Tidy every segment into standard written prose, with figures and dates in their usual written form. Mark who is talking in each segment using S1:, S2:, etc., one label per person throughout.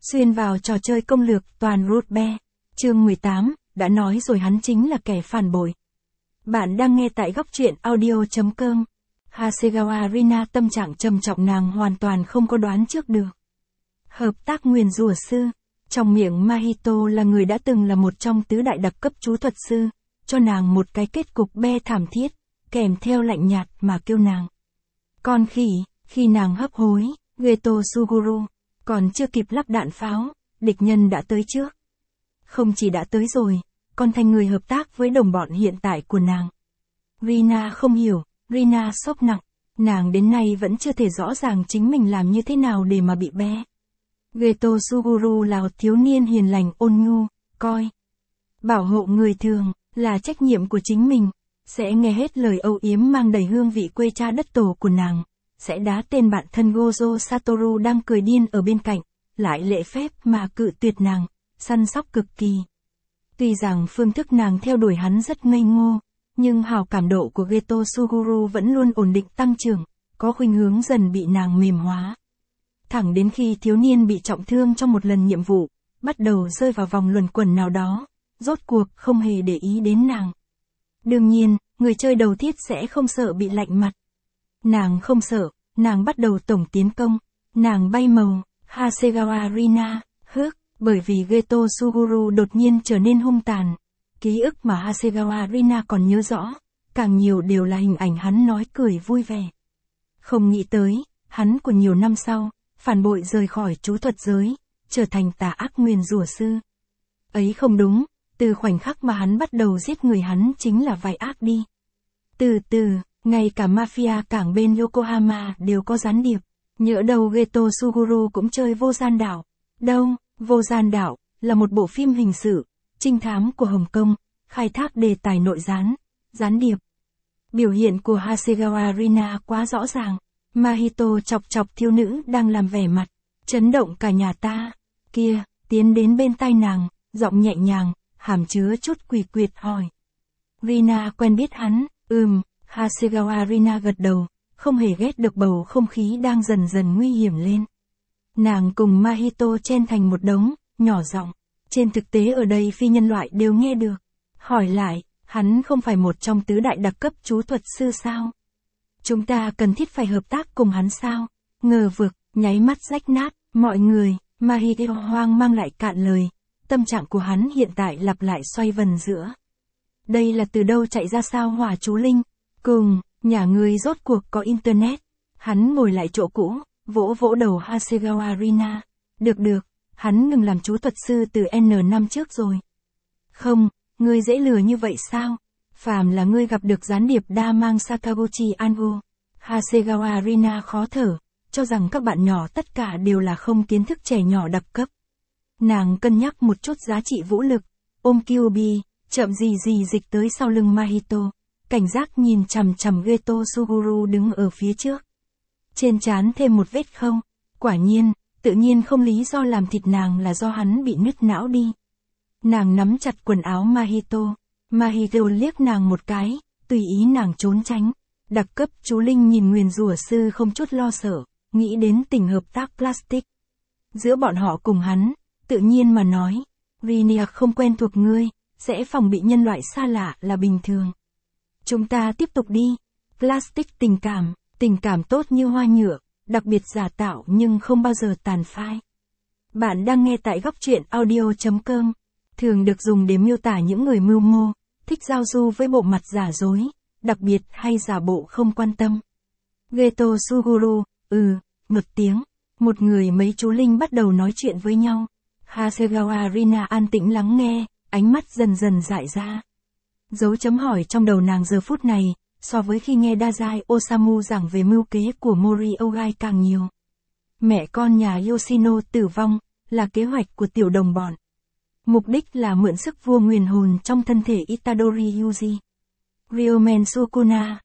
S1: Xuyên vào trò chơi công lược toàn root bear. Chương 18, đã nói rồi hắn chính là kẻ phản bội. Bạn đang nghe tại góc truyện audio.com. Hasegawa Rina tâm trạng trầm trọng, nàng hoàn toàn không có đoán trước được. Hợp tác nguyền rủa sư. Trong miệng Mahito là người đã từng là một trong tứ đại đặc cấp chú thuật sư, cho nàng một cái kết cục be thảm thiết, kèm theo lạnh nhạt mà kêu nàng con khỉ. Khi nàng hấp hối, Geto Suguru còn chưa kịp lắp đạn pháo, địch nhân đã tới trước. Không chỉ đã tới rồi, còn thành người hợp tác với đồng bọn hiện tại của nàng. Rina không hiểu, Rina sốc nặng, nàng đến nay vẫn chưa thể rõ ràng chính mình làm như thế nào để mà bị bé. Geto Suguru là một thiếu niên hiền lành ôn nhu, coi bảo hộ người thường là trách nhiệm của chính mình, sẽ nghe hết lời âu yếm mang đầy hương vị quê cha đất tổ của nàng, sẽ đá tên bạn thân Gojo Satoru đang cười điên ở bên cạnh, lại lễ phép mà cự tuyệt nàng, săn sóc cực kỳ. Tuy rằng phương thức nàng theo đuổi hắn rất ngây ngô, nhưng hào cảm độ của Geto Suguru vẫn luôn ổn định tăng trưởng, có khuynh hướng dần bị nàng mềm hóa. Thẳng đến khi thiếu niên bị trọng thương trong một lần nhiệm vụ, bắt đầu rơi vào vòng luẩn quẩn nào đó, rốt cuộc không hề để ý đến nàng. Đương nhiên, người chơi đầu thiết sẽ không sợ bị lạnh mặt. Nàng không sợ, nàng bắt đầu tổng tiến công, nàng bay màu, Hasegawa Rina, bởi vì Geto Suguru đột nhiên trở nên hung tàn. Ký ức mà Hasegawa Rina còn nhớ rõ, càng nhiều đều là hình ảnh hắn nói cười vui vẻ. Không nghĩ tới, hắn của nhiều năm sau, phản bội rời khỏi chú thuật giới, trở thành tà ác nguyền rủa sư. Ấy không đúng, từ khoảnh khắc mà hắn bắt đầu giết người hắn chính là vài ác đi. Từ từ, ngay cả mafia cảng bên Yokohama đều có gián điệp. Nhỡ đâu Geto Suguru cũng chơi vô gian đảo. Đâu, vô gian đảo, là một bộ phim hình sự, trinh thám của Hồng Kông, khai thác đề tài nội gián điệp. Biểu hiện của Hasegawa Rina quá rõ ràng. Mahito chọc chọc thiếu nữ đang làm vẻ mặt, chấn động cả nhà ta. Kia, tiến đến bên tai nàng, giọng nhẹ nhàng, hàm chứa chút quỷ quyệt hỏi. Rina quen biết hắn, Hasegawa Rina gật đầu, không hề ghét được bầu không khí đang dần dần nguy hiểm lên. Nàng cùng Mahito chen thành một đống, nhỏ giọng. Trên thực tế ở đây phi nhân loại đều nghe được. Hỏi lại, hắn không phải một trong tứ đại đặc cấp chú thuật sư sao? Chúng ta cần thiết phải hợp tác cùng hắn sao? Ngờ vực, nháy mắt rách nát, mọi người, Mahito hoang mang lại cạn lời. Tâm trạng của hắn hiện tại lặp lại xoay vần giữa. Đây là từ đâu chạy ra sao hỏa chú linh? Cùng, nhà người rốt cuộc có internet. Hắn ngồi lại chỗ cũ, vỗ vỗ đầu Hasegawa Rina. Được, hắn ngừng làm chú thuật sư từ N năm trước rồi. Không, ngươi dễ lừa như vậy sao? Phàm là ngươi gặp được gián điệp đa mang Sakaguchi Ango. Hasegawa Rina khó thở, cho rằng các bạn nhỏ tất cả đều là không kiến thức trẻ nhỏ đặc cấp. Nàng cân nhắc một chút giá trị vũ lực, ôm Kyuubi, chậm gì dịch tới sau lưng Mahito, cảnh giác nhìn chằm chằm Geto Suguru đứng ở phía trước. Trên trán thêm một vết không, quả nhiên, tự nhiên không lý do làm thịt nàng là do hắn bị nứt não đi. Nàng nắm chặt quần áo Mahito liếc nàng một cái, tùy ý nàng trốn tránh. Đặc cấp chú linh nhìn nguyền rủa sư không chút lo sợ, nghĩ đến tình hợp tác plastic giữa bọn họ cùng hắn, tự nhiên mà nói, Rina không quen thuộc ngươi, sẽ phòng bị nhân loại xa lạ là bình thường. Chúng ta tiếp tục đi. Plastic tình cảm tốt như hoa nhựa, đặc biệt giả tạo nhưng không bao giờ tàn phai. Bạn đang nghe tại góc truyện audio.com, thường được dùng để miêu tả những người mưu mô, thích giao du với bộ mặt giả dối, đặc biệt hay giả bộ không quan tâm. Geto Suguru, một tiếng, một người mấy chú linh bắt đầu nói chuyện với nhau. Hasegawa Rina an tĩnh lắng nghe, ánh mắt dần dần dại ra. Dấu chấm hỏi trong đầu nàng giờ phút này, so với khi nghe Dazai Osamu giảng về mưu kế của Moriogai càng nhiều. Mẹ con nhà Yoshino tử vong, là kế hoạch của tiểu đồng bọn. Mục đích là mượn sức vua nguyền hồn trong thân thể Itadori Yuji. Ryomen Sukuna,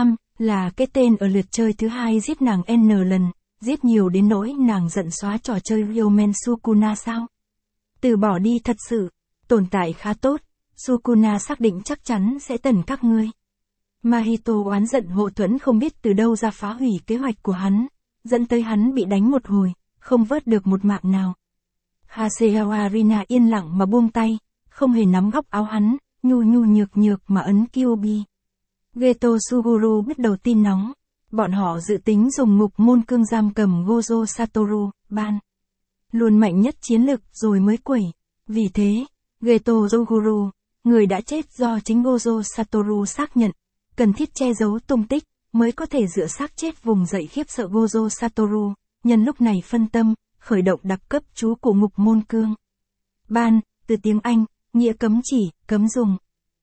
S1: là cái tên ở lượt chơi thứ hai giết nàng N lần, giết nhiều đến nỗi nàng giận xóa trò chơi Ryomen Sukuna sao? Từ bỏ đi thật sự, tồn tại khá tốt, Sukuna xác định chắc chắn sẽ tẩn các ngươi. Mahito oán giận hộ thuẫn không biết từ đâu ra phá hủy kế hoạch của hắn, dẫn tới hắn bị đánh một hồi, không vớt được một mạng nào. Hasegawa Rina yên lặng mà buông tay, không hề nắm góc áo hắn, nhu nhu nhược nhược mà ấn Kyuubi. Geto Suguru bắt đầu tin nóng. Bọn họ dự tính dùng ngục môn cương giam cầm Gojo Satoru, ban. Luôn mạnh nhất chiến lực rồi mới quẩy. Vì thế, Geto Suguru, người đã chết do chính Gojo Satoru xác nhận, cần thiết che giấu tung tích, mới có thể dựa xác chết vùng dậy khiếp sợ Gojo Satoru, nhân lúc này phân tâm, khởi động đặc cấp chú của ngục môn cương. Ban, từ tiếng Anh, nghĩa cấm chỉ, cấm dùng.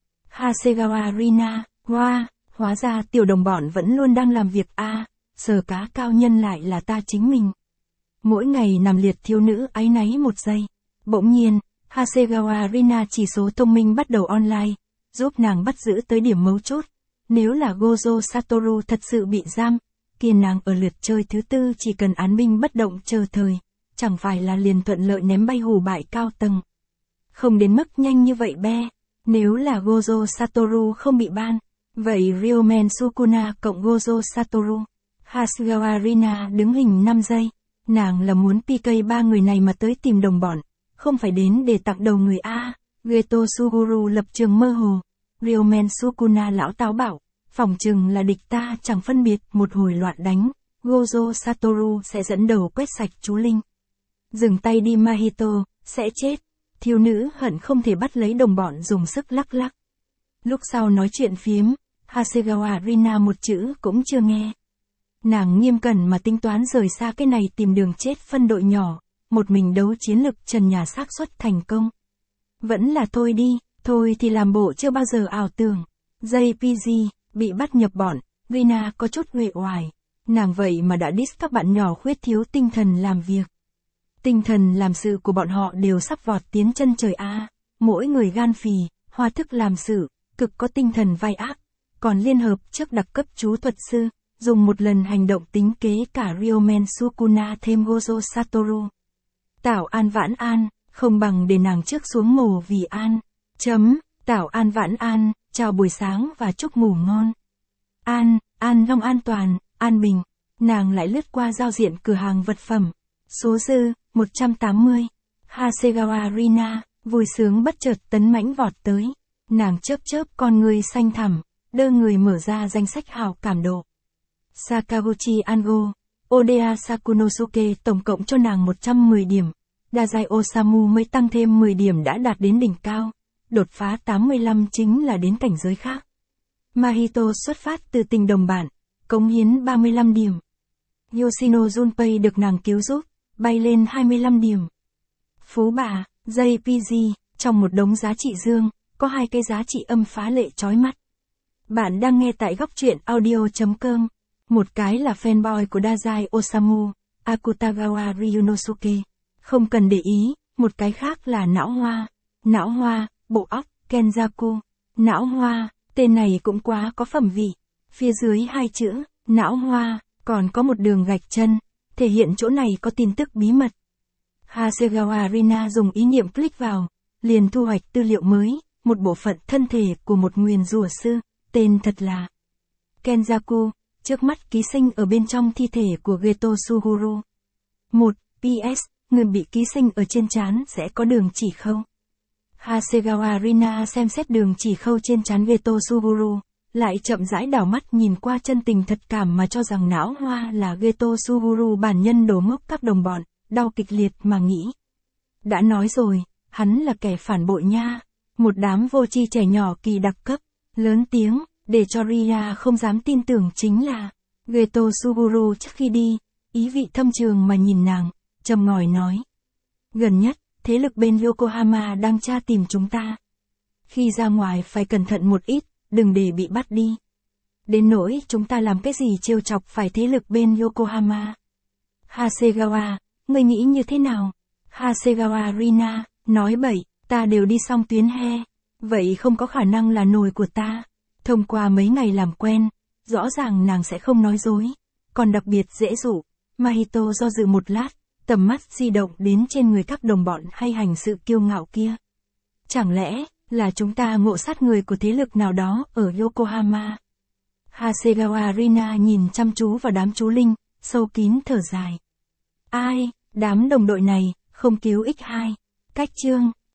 S1: Hasegawa Rina, wow, hóa ra tiểu đồng bọn vẫn luôn đang làm việc sờ cá cao nhân lại là ta chính mình. Mỗi ngày nằm liệt thiếu nữ áy náy một giây. Bỗng nhiên, Hasegawa Rina chỉ số thông minh bắt đầu online, giúp nàng bắt giữ tới điểm mấu chốt. Nếu là Gojo Satoru thật sự bị giam, kia nàng ở lượt chơi thứ tư chỉ cần án binh bất động chờ thời, chẳng phải là liền thuận lợi ném bay hù bại cao tầng. Không đến mức nhanh như vậy be, nếu là Gojo Satoru không bị ban, vậy Ryomen Sukuna cộng Gojo Satoru. Hasegawa Rina đứng hình 5 giây, nàng là muốn PK ba người này mà tới tìm đồng bọn, không phải đến để tặng đầu người Geto Suguru lập trường mơ hồ. Ryomen Sukuna lão táo bảo, phỏng chừng là địch ta chẳng phân biệt, một hồi loạn đánh, Gojo Satoru sẽ dẫn đầu quét sạch chú Linh. Dừng tay đi Mahito, sẽ chết. Thiếu nữ hận không thể bắt lấy đồng bọn dùng sức lắc lắc. Lúc sau nói chuyện phiếm, Hasegawa Rina một chữ cũng chưa nghe. Nàng nghiêm cẩn mà tính toán rời xa cái này tìm đường chết phân đội nhỏ, một mình đấu chiến lực trần nhà xác suất thành công. Vẫn là thôi đi, thôi thì làm bộ chưa bao giờ ảo tưởng. JPG, bị bắt nhập bọn, Rina có chút uể oải. Nàng vậy mà đã diss các bạn nhỏ khuyết thiếu tinh thần làm việc. Tinh thần làm sự của bọn họ đều sắp vọt tiến chân trời mỗi người gan phì, hoa thức làm sự, cực có tinh thần vai ác, còn liên hợp trước đặc cấp chú thuật sư, dùng một lần hành động tính kế cả Ryomen Sukuna thêm Gojo Satoru. Tảo An Vãn An, không bằng để nàng trước xuống mồ vì an. Tảo An Vãn An, chào buổi sáng và chúc ngủ ngon. An Long an toàn, an bình. Nàng lại lướt qua giao diện cửa hàng vật phẩm. Số dư, 180. Hasegawa Rina, vui sướng bất chợt tấn mãnh vọt tới. Nàng chớp chớp con người xanh thẳm, đơ người mở ra danh sách hào cảm độ. Sakaguchi Ango, Oda Sakunosuke tổng cộng cho nàng 110 điểm. Dazai Osamu mới tăng thêm 10 điểm đã đạt đến đỉnh cao. Đột phá 85 chính là đến cảnh giới khác. Mahito xuất phát từ tình đồng bạn, cống hiến 35 điểm. Yoshino Junpei được nàng cứu giúp, bay lên 25 điểm. Phú bà, JPG, trong một đống giá trị dương, có hai cái giá trị âm phá lệ chói mắt. Bạn đang nghe tại góc truyện audio.com. Một cái là fanboy của Dazai Osamu, Akutagawa Ryunosuke. Không cần để ý, một cái khác là não hoa, bộ óc, Kenjaku. Não hoa, tên này cũng quá có phẩm vị. Phía dưới hai chữ, não hoa, còn có một đường gạch chân, thể hiện chỗ này có tin tức bí mật. Hasegawa Rina dùng ý niệm click vào, liền thu hoạch tư liệu mới, một bộ phận thân thể của một nguyền rủa sư, tên thật là Kenjaku, trước mắt ký sinh ở bên trong thi thể của Geto Suguru. 1. PS, người bị ký sinh ở trên trán sẽ có đường chỉ khâu. Hasegawa Rina xem xét đường chỉ khâu trên trán Geto Suguru, lại chậm rãi đảo mắt nhìn qua chân tình thật cảm mà cho rằng não hoa là Geto Suguru bản nhân đổ ngốc các đồng bọn, đau kịch liệt mà nghĩ. Đã nói rồi, hắn là kẻ phản bội nha. Một đám vô tri trẻ nhỏ kỳ đặc cấp, lớn tiếng, để cho Ria không dám tin tưởng chính là Geto Suguru trước khi đi, ý vị thâm trường mà nhìn nàng, trầm ngòi nói. Gần nhất, thế lực bên Yokohama đang tra tìm chúng ta. Khi ra ngoài phải cẩn thận một ít, đừng để bị bắt đi. Đến nỗi chúng ta làm cái gì trêu chọc phải thế lực bên Yokohama. Hasegawa, ngươi nghĩ như thế nào? Hasegawa Rina, nói bậy, ta đều đi xong tuyến he. Vậy không có khả năng là nồi của ta. Thông qua mấy ngày làm quen, rõ ràng nàng sẽ không nói dối. Còn đặc biệt dễ dụ. Mahito do dự một lát, tầm mắt di động đến trên người các đồng bọn hay hành sự kiêu ngạo kia. Chẳng lẽ là chúng ta ngộ sát người của thế lực nào đó ở Yokohama? Hasegawa Rina nhìn chăm chú vào đám chú linh, sâu kín thở dài. Ai, đám đồng đội này, không cứu x2. Cách chương